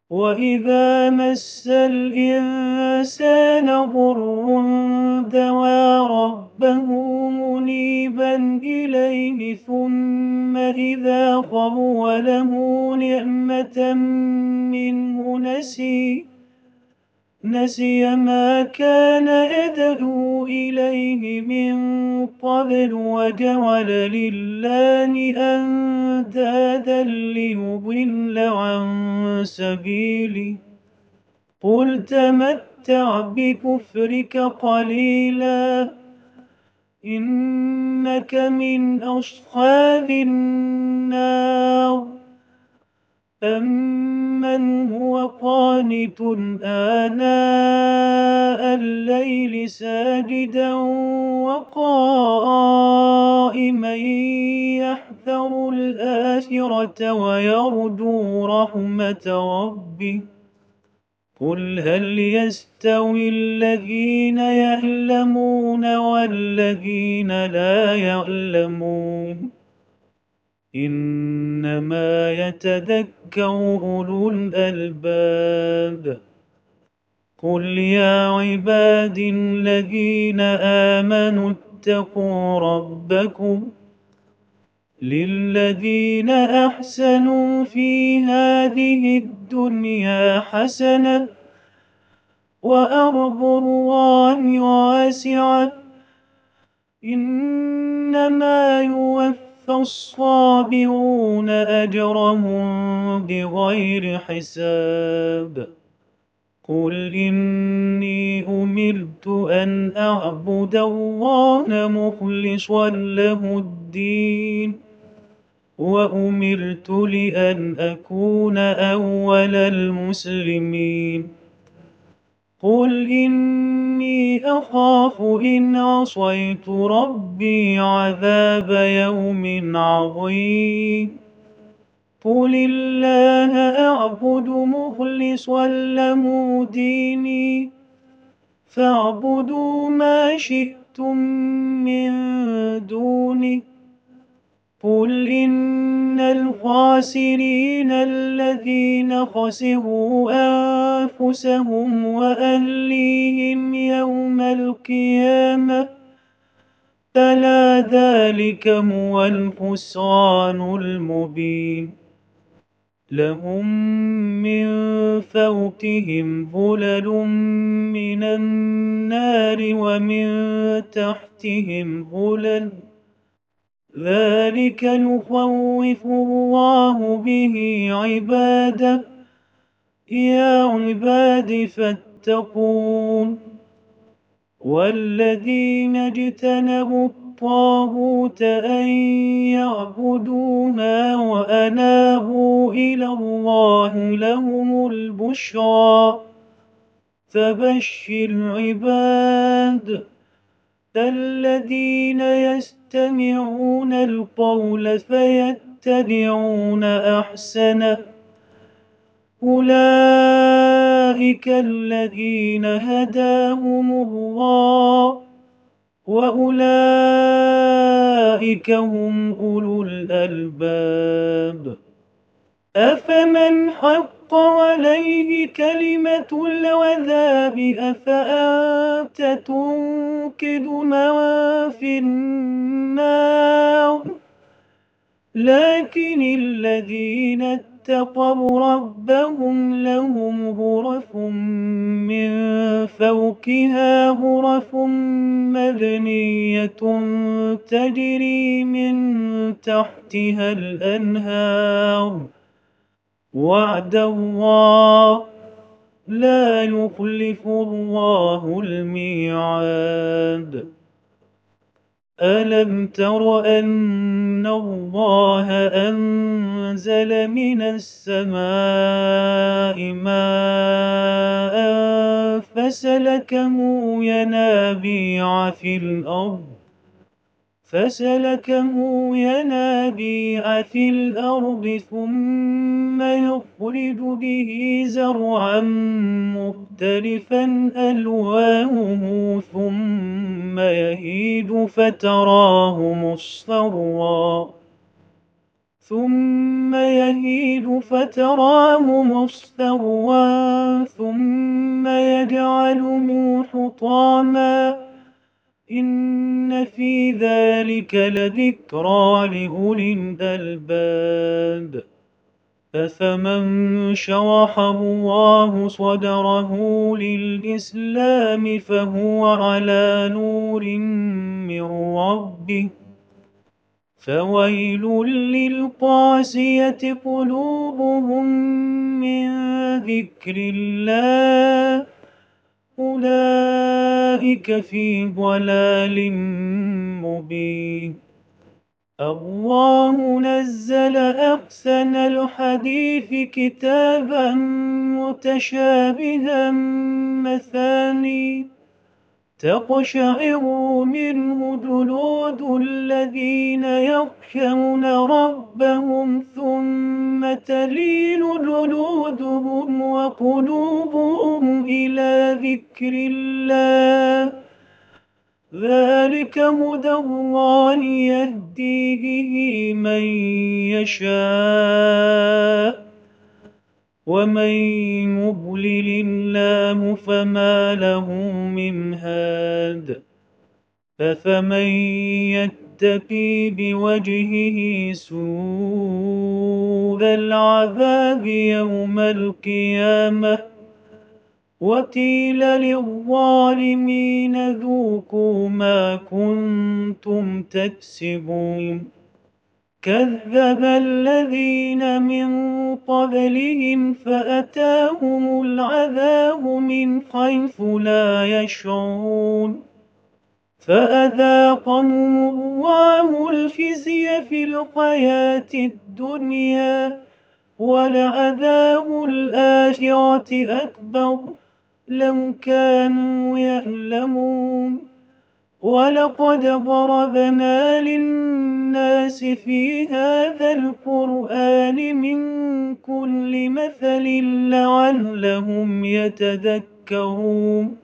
وإذا مس الإنسان ضر دعا ربه منيبا إليه ثم إذا خوله نعمة منه نسي ما كان يدعو إليه من قبل وجعل لله أندادا ليضل عن سبيله. قل تمتع بكفرك قليلا إنك من أصحاب النار. أمن هو قانت آناء الليل ساجدا وقائما يحذر الآخرة ويرجو رحمة ربه. قل هل يستوي الذين يعلمون والذين لا يعلمون إنما يتذكر أولو الألباب. قل يا عبادي الذين آمنوا اتقوا ربكم للذين أحسنوا في هذه الدنيا حسنة وأرض الله واسعة إنما يوفى الصابرون أجرهم بغير حساب. قل إني أمرت أن أعبد الله مخلصا له الدين وأمرت لأن أكون أول المسلمين. قل إني أخاف إن عصيت ربي عذاب يوم عظيم. قل الله أعبد مخلصا له ديني فاعبدوا ما شئتم من دونه. قل إن الخاسرين الذين خسروا أنفسهم وأهليهم يوم القيامة ألا ذلك هو الخسران المبين. لهم من فوقهم ظلل من النار ومن تحتهم ظلل ذلك يخوف الله به عباده. يا عباد فاتقون. والذين اجتنبوا الطاغوت أن يعبدوها وأنابوا إلى الله لهم البشرى. فبشر عباد الذين يستمعون القول فيتبعون أحسنه أولئك الذين هداهم الله وأولئك هم أولو الألباب. أفمن حق عليه كلمة العذاب أفأنت تنقذ من في النار. لكن الذين اتقوا ربهم لهم غرف من فوقها غرف مبنية تجري من تحتها الأنهار وعد الله لا يخلف الله الميعاد. ألم تر أن الله أنزل من السماء ماء فسلكه ينابيع في الأرض ثم يخرج به زرعا مختلفا ألوانه ثم يهيج فتراه مصفرا ثم يهيج فتراه مصفرا ثم يجعله حطاما إن في ذلك لذكرى لأولي الألباب أفمن شرح الله صدره للإسلام فهو على نور من ربه فويل للقاسية قلوبهم من ذكر الله أولئك في ضلال مبين الله نزل أحسن الحديث كتابا متشابها مثاني تقشعر منه جلود الذين يخشون ربهم ثم تلين جلودهم وقلوبهم إلى ذكر الله ذلك هدى الله يهدي به من يشاء ومن يضلل الله فما له من هاد أفمن يتقي بوجهه سوء العذاب يوم القيامة وقيل للظالمين ذوقوا ما كنتم تكسبون كذب الذين من قبلهم فأتاهم العذاب من حيث لا يشعرون فأذاقهم الله الخزي في الحياة الدنيا ولعذاب الآخرة أكبر لو كانوا يعلمون ولقد ضربنا للناس في هذا القرآن من كل مثل لعلهم يتذكرون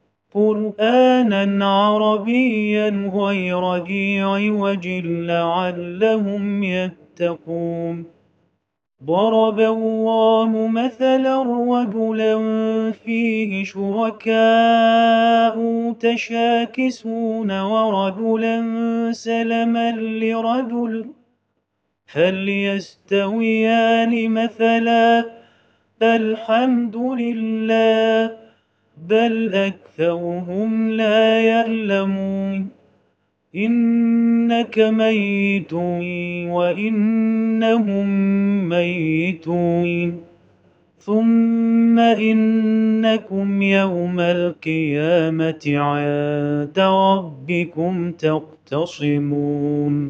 قرآنا عربيا غير ذي عوج لعلهم يتقون ضرب الله مثلا رجلا فيه شركاء متشاكسون ورجلا سلما لرجل هل يستويان مثلا الحمد لله بل أكثرهم لا يعلمون إنك ميت وإنهم ميتون ثم إنكم يوم القيامة عند ربكم تختصمون